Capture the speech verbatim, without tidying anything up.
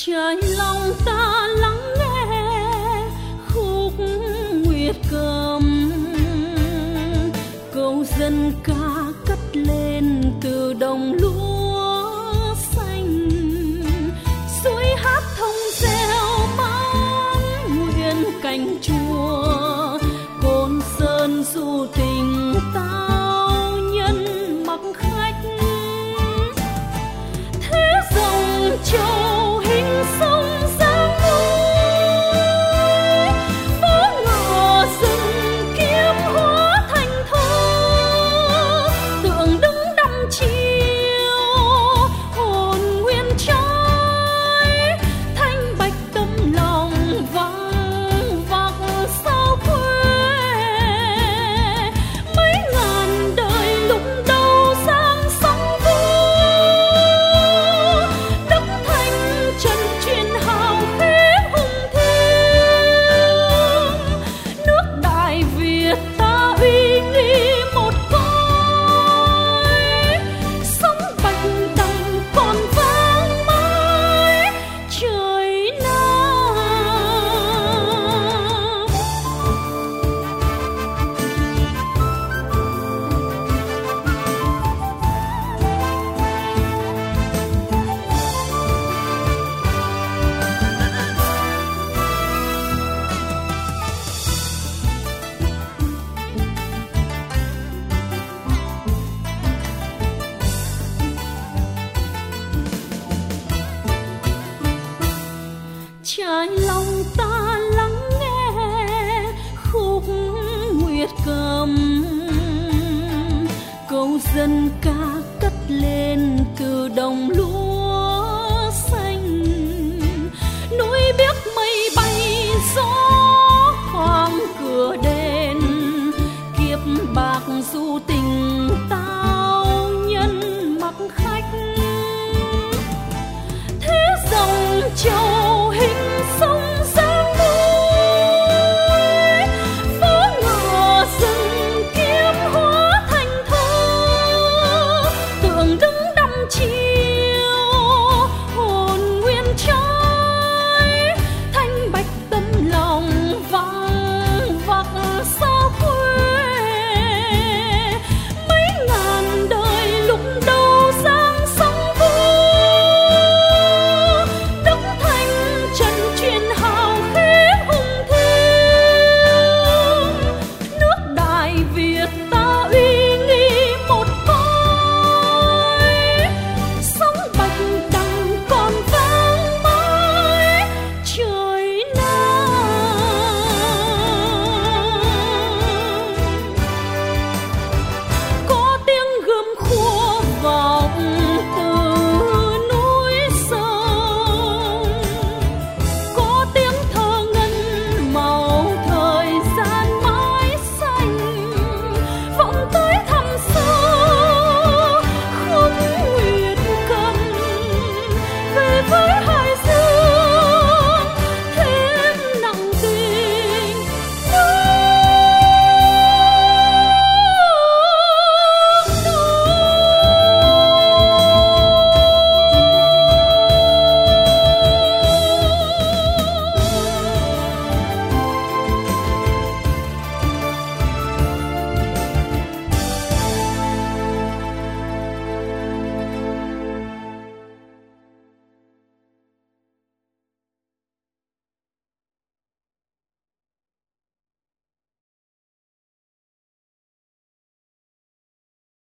trái lòng ta lắng nghe khúc nguyệt cầm, câu dân ca cất lên từ đồng lúa xanh, suối hát thông reo mãn nguyện cánh chùa, côn sơn du tình tao nhân mặc khách, thế dòng châu hình sông giang núi, phố ngựa rừng kiếm hóa thành thơ, tượng đứng đăm chiều hồn nguyên trói, thanh bạch tâm lòng vang vặc sao quê, mấy ngàn đời lục đầu sang sông Vu, đất thanh trần truyền hào khí hùng thiêng, nước Đại Việt ta uy nghi một cõi, sóng bạch đằng còn vang mãi trời Nam. Trái lòng ta lắng nghe khúc nguyệt cầm, câu dân ca cất lên từ đồng lúa xanh, núi biếc mây bay gió khoang cửa đền, kiếp bạc du tình tao nhân mặc khách, thế dòng châu